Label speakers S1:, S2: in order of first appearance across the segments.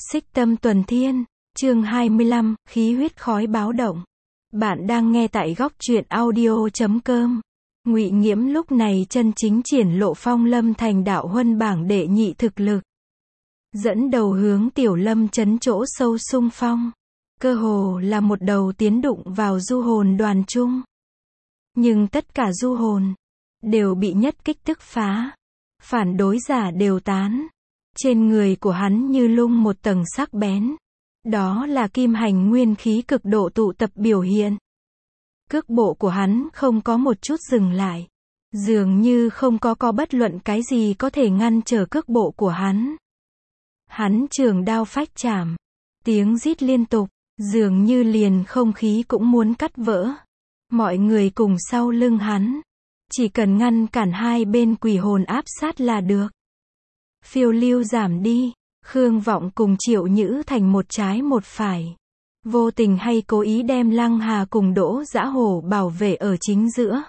S1: Xích Tâm Tuần Thiên, chương 25, khí huyết khói báo động. Bạn đang nghe tại góc truyện audio.com. Ngụy Nghiễm lúc này chân chính triển lộ phong lâm thành đạo huân bảng đệ nhị thực lực. Dẫn đầu hướng Tiểu Lâm trấn chỗ sâu xung phong. Cơ hồ là một đầu tiến đụng vào du hồn đoàn chung. Nhưng tất cả du hồn đều bị nhất kích tức phá. Phản đối giả đều tán. Trên người của hắn như lung một tầng sắc bén. Đó là kim hành nguyên khí cực độ tụ tập biểu hiện. Cước bộ của hắn không có một chút dừng lại. Dường như không có bất luận cái gì có thể ngăn trở cước bộ của hắn. Hắn trường đao phách chạm. Tiếng rít liên tục, dường như liền không khí cũng muốn cắt vỡ. Mọi người cùng sau lưng hắn. Chỉ cần ngăn cản hai bên quỷ hồn áp sát là được. Phiêu lưu giảm đi, Khương Vọng cùng Triệu Nhữ thành một trái một phải. Vô tình hay cố ý đem Lăng Hà cùng Đỗ Dã Hổ bảo vệ ở chính giữa.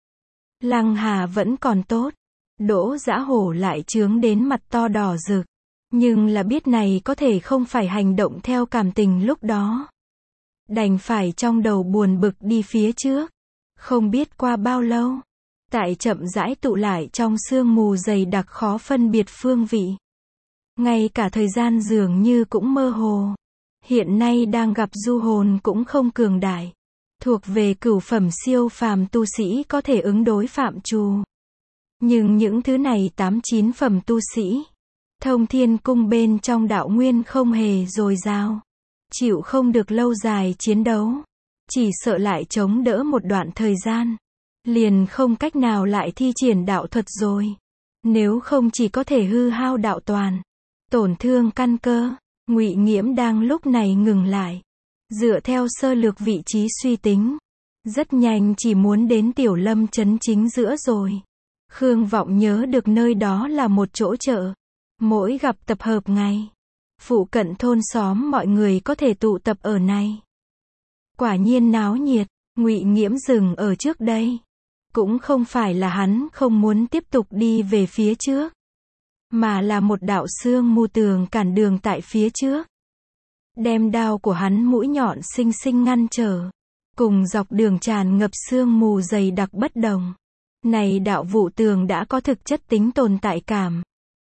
S1: Lăng Hà vẫn còn tốt, Đỗ Dã Hổ lại chướng đến mặt to đỏ rực. Nhưng là biết này có thể không phải hành động theo cảm tình lúc đó. Đành phải trong đầu buồn bực đi phía trước. Không biết qua bao lâu. Tại chậm rãi tụ lại trong sương mù dày đặc khó phân biệt phương vị. Ngay cả thời gian dường như cũng mơ hồ. Hiện nay đang gặp du hồn cũng không cường đại. Thuộc về cửu phẩm siêu phàm tu sĩ có thể ứng đối phạm trù. Nhưng những thứ này 8-9 phẩm tu sĩ. Thông Thiên Cung bên trong đạo nguyên không hề dồi dào. Chịu không được lâu dài chiến đấu. Chỉ sợ lại chống đỡ một đoạn thời gian. Liền không cách nào lại thi triển đạo thuật rồi. Nếu không chỉ có thể hư hao đạo toàn. Tổn thương căn cơ. Ngụy Nghiễm đang lúc này ngừng lại. Dựa theo sơ lược vị trí suy tính. Rất nhanh chỉ muốn đến Tiểu Lâm trấn chính giữa rồi. Khương Vọng nhớ được nơi đó là một chỗ chợ. Mỗi gặp tập hợp ngày. Phụ cận thôn xóm mọi người có thể tụ tập ở này. Quả nhiên náo nhiệt. Ngụy Nghiễm dừng ở trước đây. Cũng không phải là hắn không muốn tiếp tục đi về phía trước. Mà là một đạo sương mù tường cản đường tại phía trước. Đem đao của hắn mũi nhọn xinh xinh ngăn trở. Cùng dọc đường tràn ngập sương mù dày đặc bất đồng. Này đạo vụ tường đã có thực chất tính tồn tại cảm.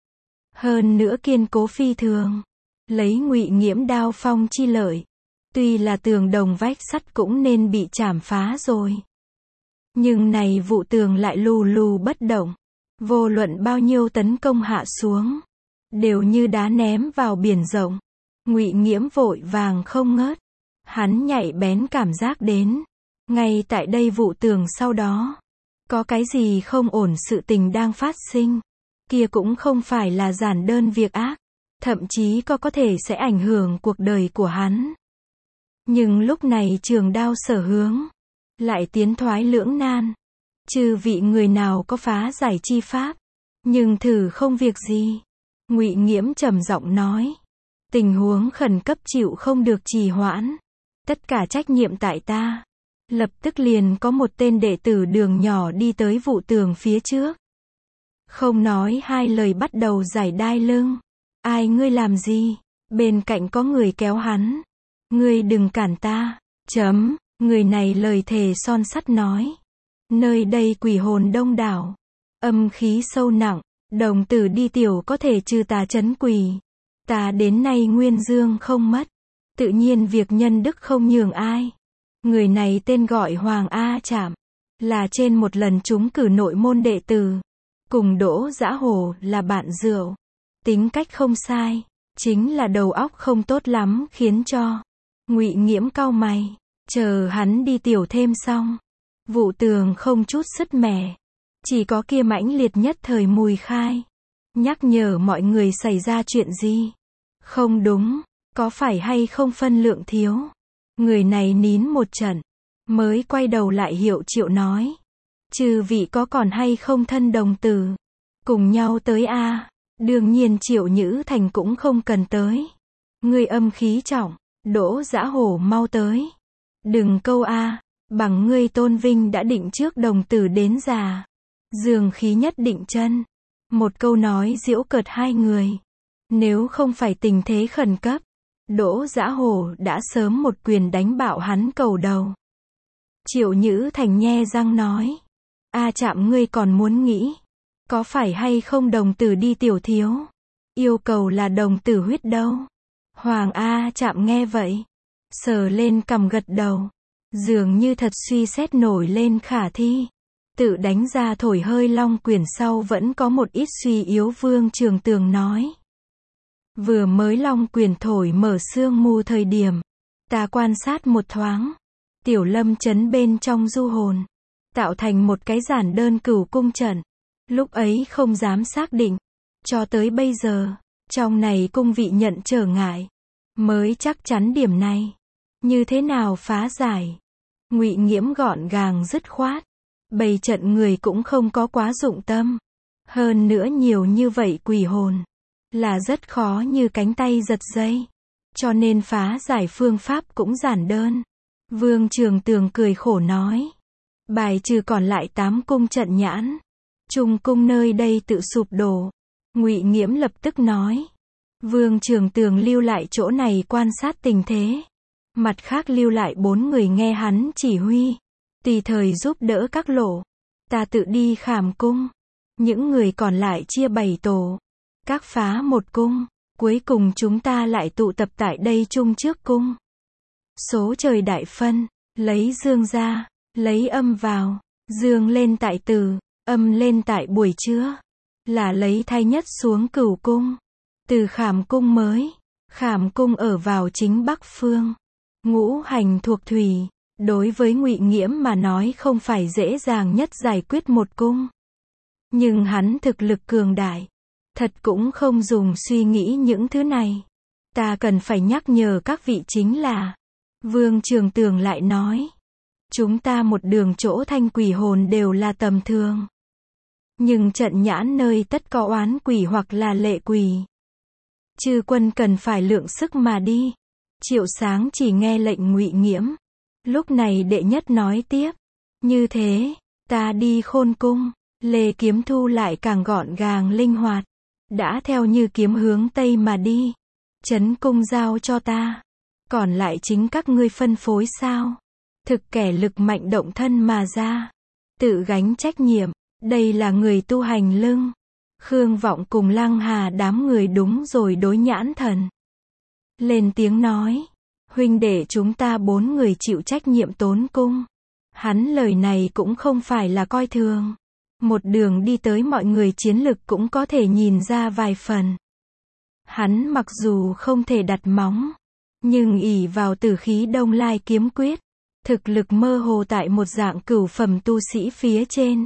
S1: Hơn nữa kiên cố phi thường. Lấy Ngụy Nghiễm đao phong chi lợi. Tuy là tường đồng vách sắt cũng nên bị chảm phá rồi. Nhưng này vụ tường lại lù lù bất động. Vô luận bao nhiêu tấn công hạ xuống. Đều như đá ném vào biển rộng. Ngụy Nghiễm vội vàng không ngớt. Hắn nhạy bén cảm giác đến. Ngay tại đây vụ tường sau đó. Có cái gì không ổn sự tình đang phát sinh. Kia cũng không phải là giản đơn việc ác. Thậm chí có thể sẽ ảnh hưởng cuộc đời của hắn. Nhưng lúc này trường đao sở hướng. Lại tiến thoái lưỡng nan. Chư vị người nào có phá giải chi pháp. Nhưng thử không việc gì. Ngụy Nghiễm trầm giọng nói. Tình huống khẩn cấp chịu không được trì hoãn. Tất cả trách nhiệm tại ta. Lập tức liền có một tên đệ tử đường nhỏ đi tới vụ tường phía trước. Không nói hai lời bắt đầu giải đai lưng. Ai ngươi làm gì? Bên cạnh có người kéo hắn. Ngươi đừng cản ta. Người này lời thề son sắt nói. Nơi đây quỷ hồn đông đảo. Âm khí sâu nặng. Đồng tử đi tiểu có thể trừ tà trấn quỷ. Ta đến nay nguyên dương không mất. Tự nhiên việc nhân đức không nhường ai. Người này tên gọi Hoàng A Trạm. Là trên một lần trúng cử nội môn đệ tử. Cùng Đỗ Dã Hổ là bạn rượu. Tính cách không sai. Chính là đầu óc không tốt lắm khiến cho. Ngụy Nghiễm cau mày. Chờ hắn đi tiểu thêm xong. Vụ tường không chút sứt mẻ. Chỉ có kia mãnh liệt nhất thời mùi khai. Nhắc nhở mọi người xảy ra chuyện gì. Không đúng. Có phải hay không phân lượng thiếu. Người này nín một trận. Mới quay đầu lại hiệu triệu nói. Chư vị có còn hay không thân đồng tử. Cùng nhau tới a. Đương nhiên Triệu Nhữ Thành cũng không cần tới. Người âm khí trọng. Đỗ Dã Hổ mau tới. Đừng câu a. Bằng ngươi tôn vinh đã định trước đồng tử đến già. Dường khí nhất định chân. Một câu nói giễu cợt hai người. Nếu không phải tình thế khẩn cấp, Đỗ Dã Hổ đã sớm một quyền đánh bạo hắn cầu đầu. Triệu Nhữ Thành nhe răng nói. A Trạm ngươi còn muốn nghĩ. Có phải hay không đồng tử đi tiểu thiếu? Yêu cầu là đồng tử huyết đâu? Hoàng A Trạm nghe vậy. Sờ lên cằm gật đầu. Dường như thật suy xét nổi lên khả thi. Tự đánh ra thổi hơi long quyển sau vẫn có một ít suy yếu. Vương Trường Tường nói. Vừa mới long quyển thổi mở sương mù thời điểm. Ta quan sát một thoáng. Tiểu Lâm chấn bên trong du hồn. Tạo thành một cái giản đơn cửu cung trận. Lúc ấy không dám xác định. Cho tới bây giờ, trong này cung vị nhận trở ngại. Mới chắc chắn điểm này. Như thế nào phá giải? Ngụy Nghiễm gọn gàng dứt khoát. Bày trận người cũng không có quá dụng tâm. Hơn nữa nhiều như vậy quỷ hồn. Là rất khó như cánh tay giật dây. Cho nên phá giải phương pháp cũng giản đơn. Vương Trường Tường cười khổ nói. Bài trừ còn lại 8 cung trận nhãn. Trung cung nơi đây tự sụp đổ. Ngụy Nghiễm lập tức nói. Vương Trường Tường lưu lại chỗ này quan sát tình thế. Mặt khác lưu lại 4 người nghe hắn chỉ huy. Tùy thời giúp đỡ các lộ. Ta tự đi Khảm cung. Những người còn lại chia 7 tổ. Các phá một cung. Cuối cùng chúng ta lại tụ tập tại đây chung trước cung. Số trời đại phân. Lấy dương ra. Lấy âm vào. Dương lên tại từ. Âm lên tại buổi trưa. Là lấy thay nhất xuống Cửu cung. Từ Khảm cung mới. Khảm cung ở vào chính Bắc phương. Ngũ hành thuộc thủy. Đối với Ngụy Nghiễm mà nói không phải dễ dàng nhất giải quyết một cung. Nhưng hắn thực lực cường đại. Thật cũng không dùng suy nghĩ những thứ này. Ta cần phải nhắc nhở các vị chính là. Vương Trường Tường lại nói. Chúng ta một đường chỗ thanh quỷ hồn đều là tầm thường. Nhưng trận nhãn nơi tất có oán quỷ hoặc là lệ quỷ. Chư quân cần phải lượng sức mà đi. Triệu Sáng chỉ nghe lệnh Ngụy Nghiễm. Lúc này đệ nhất nói tiếp. Như thế, ta đi Khôn cung. Lê Kiếm Thu lại càng gọn gàng linh hoạt. Đã theo như kiếm hướng Tây mà đi. Trấn cung giao cho ta. Còn lại chính các ngươi phân phối sao? Thực kẻ lực mạnh động thân mà ra. Tự gánh trách nhiệm. Đây là người tu hành lưng. Khương Vọng cùng Lăng Hà đám người đúng rồi đối nhãn thần. Lên tiếng nói. Huynh đệ chúng ta 4 người chịu trách nhiệm tốn cung. Hắn lời này cũng không phải là coi thường. Một đường đi tới mọi người chiến lực cũng có thể nhìn ra vài phần. Hắn mặc dù không thể đặt móng. Nhưng ỷ vào tử khí Đông Lai kiếm quyết. Thực lực mơ hồ tại một dạng cửu phẩm tu sĩ phía trên.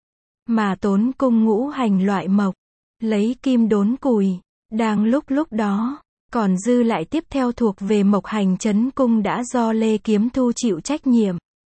S1: Mà tốn cung ngũ hành loại mộc. Lấy kim đốn củi. Đang lúc đó. Còn dư lại tiếp theo thuộc về mộc hành trấn cung đã do Lê Kiếm Thu chịu trách nhiệm.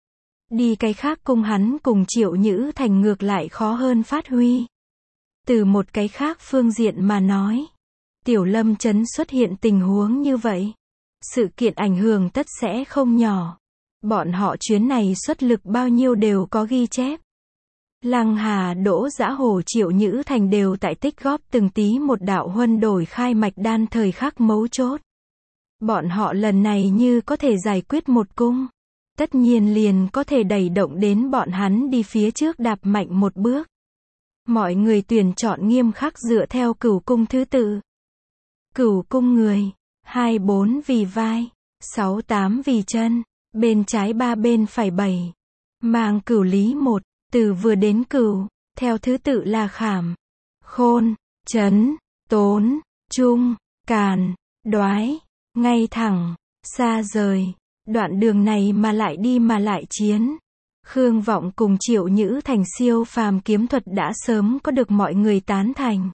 S1: Đi cái khác cung hắn cùng Triệu Nhữ Thành ngược lại khó hơn phát huy. Từ một cái khác phương diện mà nói. Tiểu Lâm trấn xuất hiện tình huống như vậy. Sự kiện ảnh hưởng tất sẽ không nhỏ. Bọn họ chuyến này xuất lực bao nhiêu đều có ghi chép. Lăng Hà, Đỗ Dã Hổ, Triệu Nhữ Thành đều tại tích góp từng tí một đạo huân đổi khai mạch đan thời khắc mấu chốt. Bọn họ lần này như có thể giải quyết một cung. Tất nhiên liền có thể đẩy động đến bọn hắn đi phía trước đạp mạnh một bước. Mọi người tuyển chọn nghiêm khắc dựa theo Cửu cung thứ tự. Cửu cung người, 24 vì vai, 68 vì chân, bên trái 3 bên phải 7. Mang cửu lý 1. Từ vừa đến Cửu, theo thứ tự là Khảm, Khôn, Trấn, Tốn, Trung, Càn, Đoái, ngay thẳng, xa rời. Đoạn đường này mà lại đi mà lại chiến. Khương Vọng cùng Triệu Nhữ Thành siêu phàm kiếm thuật đã sớm có được mọi người tán thành.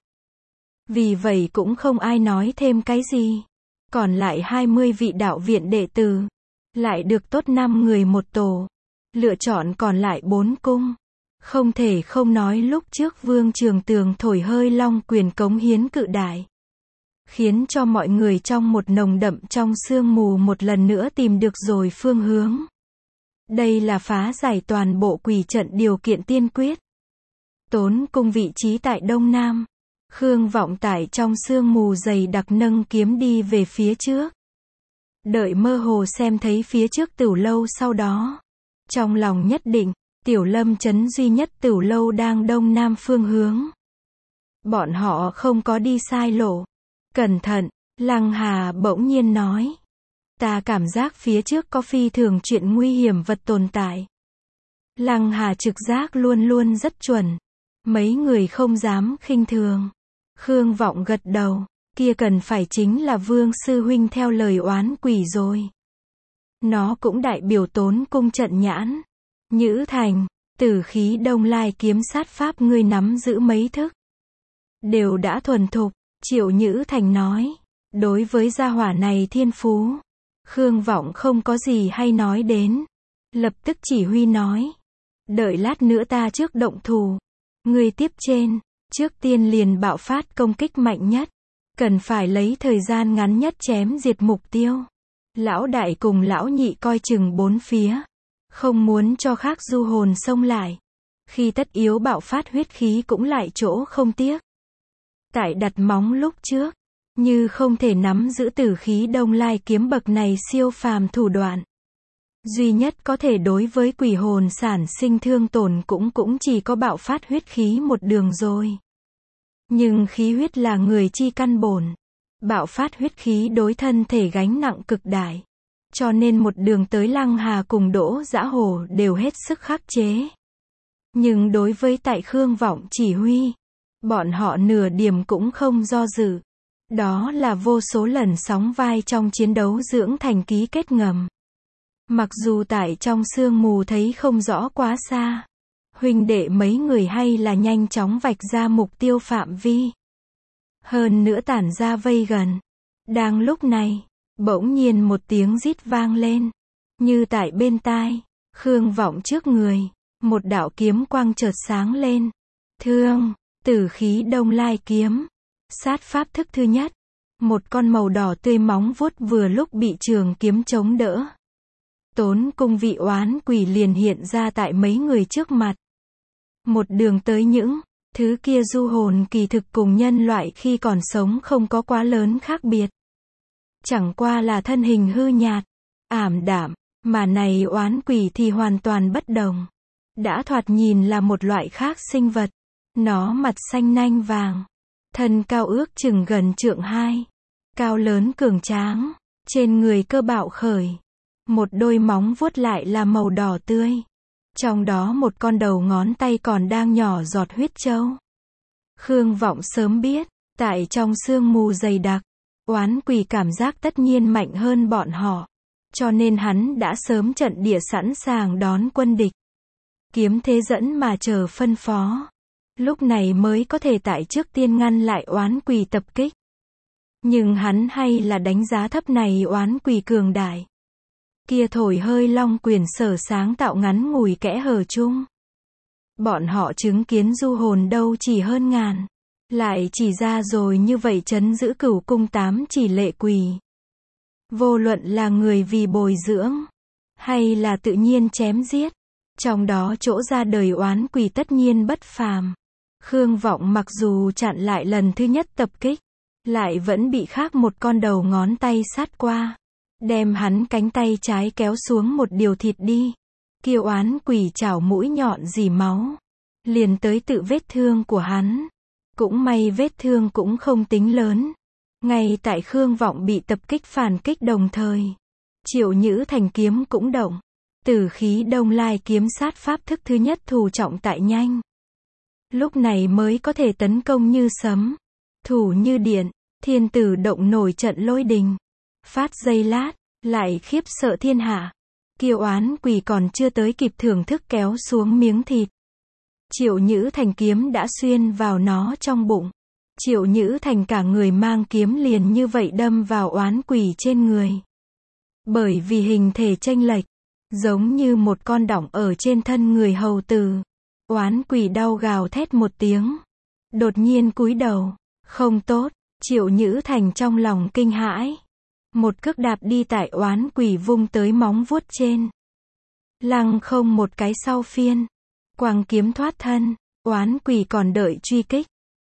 S1: Vì vậy cũng không ai nói thêm cái gì. Còn lại 20 vị đạo viện đệ tử. Lại được tốt 5 người một tổ. Lựa chọn còn lại 4 cung. Không thể không nói lúc trước Vương Trường Tường thổi hơi long quyền cống hiến cự đại. Khiến cho mọi người trong một nồng đậm trong sương mù một lần nữa tìm được rồi phương hướng. Đây là phá giải toàn bộ quỷ trận điều kiện tiên quyết. Tốn cung vị trí tại Đông Nam. Khương Vọng tại trong sương mù dày đặc nâng kiếm đi về phía trước. Đợi mơ hồ xem thấy phía trước Tửu lâu sau đó. Trong lòng nhất định, Tiểu Lâm trấn duy nhất Tửu lâu đang đông nam phương hướng. Bọn họ không có đi sai lộ. Cẩn thận, Lăng Hà bỗng nhiên nói. Ta cảm giác phía trước có phi thường chuyện nguy hiểm vật tồn tại. Lăng Hà trực giác luôn luôn rất chuẩn. Mấy người không dám khinh thường. Khương Vọng gật đầu, kia cần phải chính là Vương sư huynh theo lời oán quỷ rồi. Nó cũng đại biểu Tốn cung trận nhãn. Nhữ Thành, Tử khí Đông Lai kiếm sát pháp ngươi nắm giữ mấy thức. Đều đã thuần thục, Triệu Nhữ Thành nói. Đối với gia hỏa này thiên phú, Khương Vọng không có gì hay nói đến. Lập tức chỉ huy nói. Đợi lát nữa ta trước động thủ. Ngươi tiếp trên, trước tiên liền bạo phát công kích mạnh nhất. Cần phải lấy thời gian ngắn nhất chém diệt mục tiêu. Lão đại cùng lão nhị coi chừng bốn phía. Không muốn cho khác du hồn xông lại. Khi tất yếu bạo phát huyết khí cũng lại chỗ không tiếc. Tại đặt móng lúc trước, như không thể nắm giữ tử khí Đông Lai kiếm bậc này siêu phàm thủ đoạn. Duy nhất có thể đối với quỷ hồn sản sinh thương tổn cũng chỉ có bạo phát huyết khí một đường rồi. Nhưng khí huyết là người chi căn bổn. Bạo phát huyết khí đối thân thể gánh nặng cực đại. Cho nên một đường tới Lăng Hà cùng Đỗ Dã Hổ đều hết sức khắc chế. Nhưng đối với tại Khương Vọng chỉ huy, bọn họ nửa điểm cũng không do dự. Đó là vô số lần sóng vai trong chiến đấu dưỡng thành ký kết ngầm. Mặc dù tại trong sương mù thấy không rõ quá xa, huynh đệ mấy người hay là nhanh chóng vạch ra mục tiêu phạm vi. Hơn nữa tản ra vây gần. Đang lúc này, bỗng nhiên một tiếng rít vang lên. Như tại bên tai, Khương Vọng trước người, một đạo kiếm quang chợt sáng lên. Thương, Tử khí Đông Lai kiếm. Sát pháp thức thứ nhất. Một con màu đỏ tươi móng vuốt vừa lúc bị trường kiếm chống đỡ. Tốn cung vị oán quỷ liền hiện ra tại mấy người trước mặt. Một đường tới những thứ kia du hồn kỳ thực cùng nhân loại khi còn sống không có quá lớn khác biệt. Chẳng qua là thân hình hư nhạt, ảm đạm, mà này oán quỷ thì hoàn toàn bất đồng. Đã thoạt nhìn là một loại khác sinh vật. Nó mặt xanh nanh vàng, thân cao ước chừng gần trượng 2, cao lớn cường tráng, trên người cơ bạo khởi. Một đôi móng vuốt lại là màu đỏ tươi. Trong đó một con đầu ngón tay còn đang nhỏ giọt huyết châu. Khương Vọng sớm biết, tại trong sương mù dày đặc, oán quỷ cảm giác tất nhiên mạnh hơn bọn họ. Cho nên hắn đã sớm trận địa sẵn sàng đón quân địch. Kiếm thế dẫn mà chờ phân phó. Lúc này mới có thể tại trước tiên ngăn lại oán quỷ tập kích. Nhưng hắn hay là đánh giá thấp này oán quỷ cường đại. Kia thổi hơi long quyền sở sáng tạo ngắn ngủi kẽ hở chung. Bọn họ chứng kiến du hồn đâu chỉ hơn ngàn. Lại chỉ ra rồi như vậy trấn giữ Cửu cung 8 chỉ lệ quỷ. Vô luận là người vì bồi dưỡng, hay là tự nhiên chém giết. Trong đó chỗ ra đời oán quỷ tất nhiên bất phàm. Khương Vọng mặc dù chặn lại lần thứ nhất tập kích, lại vẫn bị khác một con đầu ngón tay sát qua. Đem hắn cánh tay trái kéo xuống một điều thịt đi. Kiêu oán quỷ chảo mũi nhọn rỉ máu. Liền tới tự vết thương của hắn. Cũng may vết thương cũng không tính lớn. Ngay tại Khương Vọng bị tập kích phản kích đồng thời. Triệu Nhữ Thành kiếm cũng động. Tử khí Đông Lai kiếm sát pháp thức thứ nhất thủ trọng tại nhanh. Lúc này mới có thể tấn công như sấm. Thủ như điện. Thiên tử động nổi trận lôi đình. Phát giây lát, lại khiếp sợ thiên hạ. Kiêu oán quỷ còn chưa tới kịp thưởng thức kéo xuống miếng thịt. Triệu Nhữ Thành kiếm đã xuyên vào nó trong bụng. Triệu Nhữ Thành cả người mang kiếm liền như vậy đâm vào oán quỷ trên người. Bởi vì hình thể chênh lệch, giống như một con đỏng ở trên thân người hầu tử. Oán quỷ đau gào thét một tiếng. Đột nhiên cúi đầu. Không tốt, Triệu Nhữ Thành trong lòng kinh hãi. Một cước đạp đi tại oán quỷ vung tới móng vuốt trên. Lăng không một cái sau phiên. Quang kiếm thoát thân. Oán quỷ còn đợi truy kích.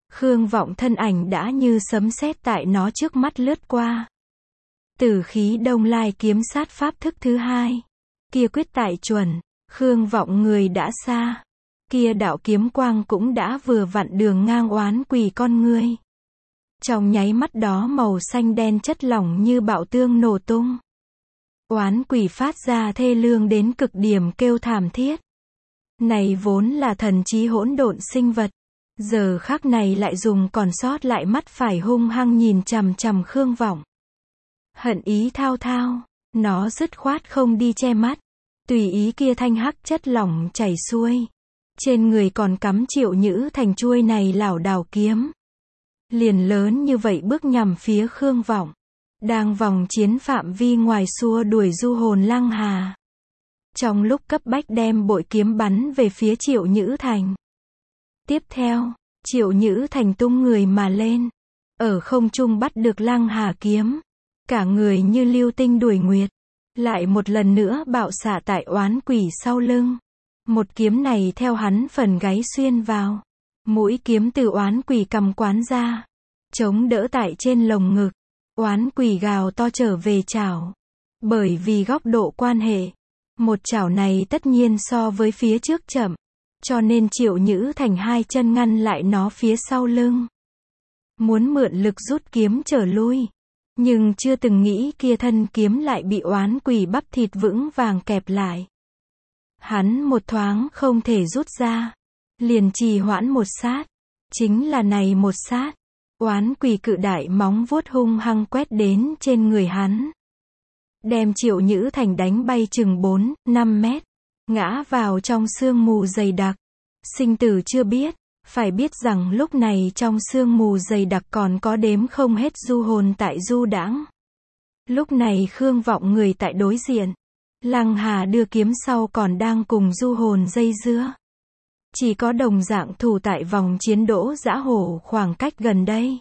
S1: Khương Vọng thân ảnh đã như sấm sét tại nó trước mắt lướt qua. Tử khí Đông Lai kiếm sát pháp thức thứ hai. Kia quyết tại chuẩn. Khương Vọng người đã xa. Kia đạo kiếm quang cũng đã vừa vặn đường ngang oán quỷ con ngươi. Trong nháy mắt đó màu xanh đen chất lỏng như bạo tương nổ tung. Oán quỷ phát ra thê lương đến cực điểm kêu thảm thiết. Này vốn là thần trí hỗn độn sinh vật. Giờ khắc này lại dùng còn sót lại mắt phải hung hăng nhìn chằm chằm Khương Vọng. Hận ý thao thao. Nó dứt khoát không đi che mắt. Tùy ý kia thanh hắc chất lỏng chảy xuôi. Trên người còn cắm Triệu Nhữ Thành chuôi này lảo đảo kiếm. Liền lớn như vậy bước nhằm phía Khương Vọng. Đang vòng chiến phạm vi ngoài xua đuổi du hồn Lăng Hà. Trong lúc cấp bách đem bội kiếm bắn về phía Triệu Nhữ Thành. Tiếp theo, Triệu Nhữ Thành tung người mà lên. Ở không trung bắt được Lăng Hà kiếm. Cả người như lưu tinh đuổi nguyệt. Lại một lần nữa bạo xạ tại oán quỷ sau lưng. Một kiếm này theo hắn phần gáy xuyên vào. Mũi kiếm từ oán quỷ cầm quán ra. Chống đỡ tại trên lồng ngực. Oán quỷ gào to trở về chảo. Bởi vì góc độ quan hệ. Một chảo này tất nhiên so với phía trước chậm. Cho nên Triệu Nhữ Thành hai chân ngăn lại nó phía sau lưng. Muốn mượn lực rút kiếm trở lui. Nhưng chưa từng nghĩ kia thân kiếm lại bị oán quỷ bắp thịt vững vàng kẹp lại. Hắn một thoáng không thể rút ra. Liền trì hoãn một sát. Chính là này một sát. Oán quỷ cự đại móng vuốt hung hăng quét đến trên người hắn. Đem Triệu Nhữ Thành đánh bay chừng 4-5 mét. Ngã vào trong sương mù dày đặc. Sinh tử chưa biết. Phải biết rằng lúc này trong sương mù dày đặc còn có đếm không hết du hồn tại du đãng. Lúc này Khương Vọng người tại đối diện. Lăng Hà đưa kiếm sau còn đang cùng du hồn dây dưa. Chỉ có đồng dạng thủ tại vòng chiến Đỗ Dã Hổ khoảng cách gần đây.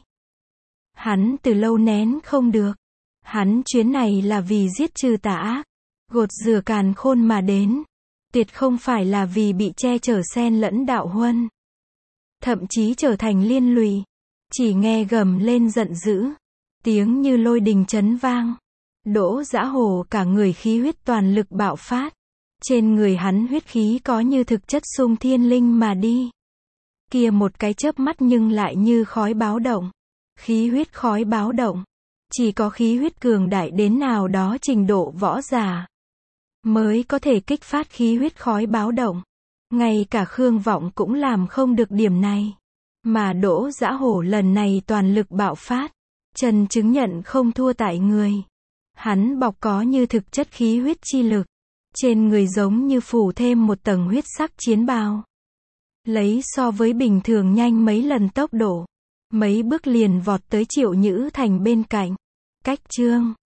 S1: Hắn từ lâu nén không được. Hắn chuyến này là vì giết trừ tà ác. Gột rửa càn khôn mà đến. Tuyệt không phải là vì bị che chở xen lẫn đạo huân. Thậm chí trở thành liên lụy. Chỉ nghe gầm lên giận dữ. Tiếng như lôi đình chấn vang. Đỗ Dã Hổ cả người khí huyết toàn lực bạo phát. Trên người hắn huyết khí có như thực chất xung thiên linh mà đi. Kia một cái chớp mắt nhưng lại như khói báo động. Khí huyết khói báo động. Chỉ có khí huyết cường đại đến nào đó trình độ võ giả. Mới có thể kích phát khí huyết khói báo động. Ngay cả Khương Vọng cũng làm không được điểm này. Mà Đỗ Dã Hổ lần này toàn lực bạo phát. Chân chứng nhận không thua tại người. Hắn bọc có như thực chất khí huyết chi lực. Trên người giống như phủ thêm một tầng huyết sắc chiến bào. Lấy so với bình thường nhanh mấy lần tốc độ. Mấy bước liền vọt tới Triệu Nhữ Thành bên cạnh. Cách chương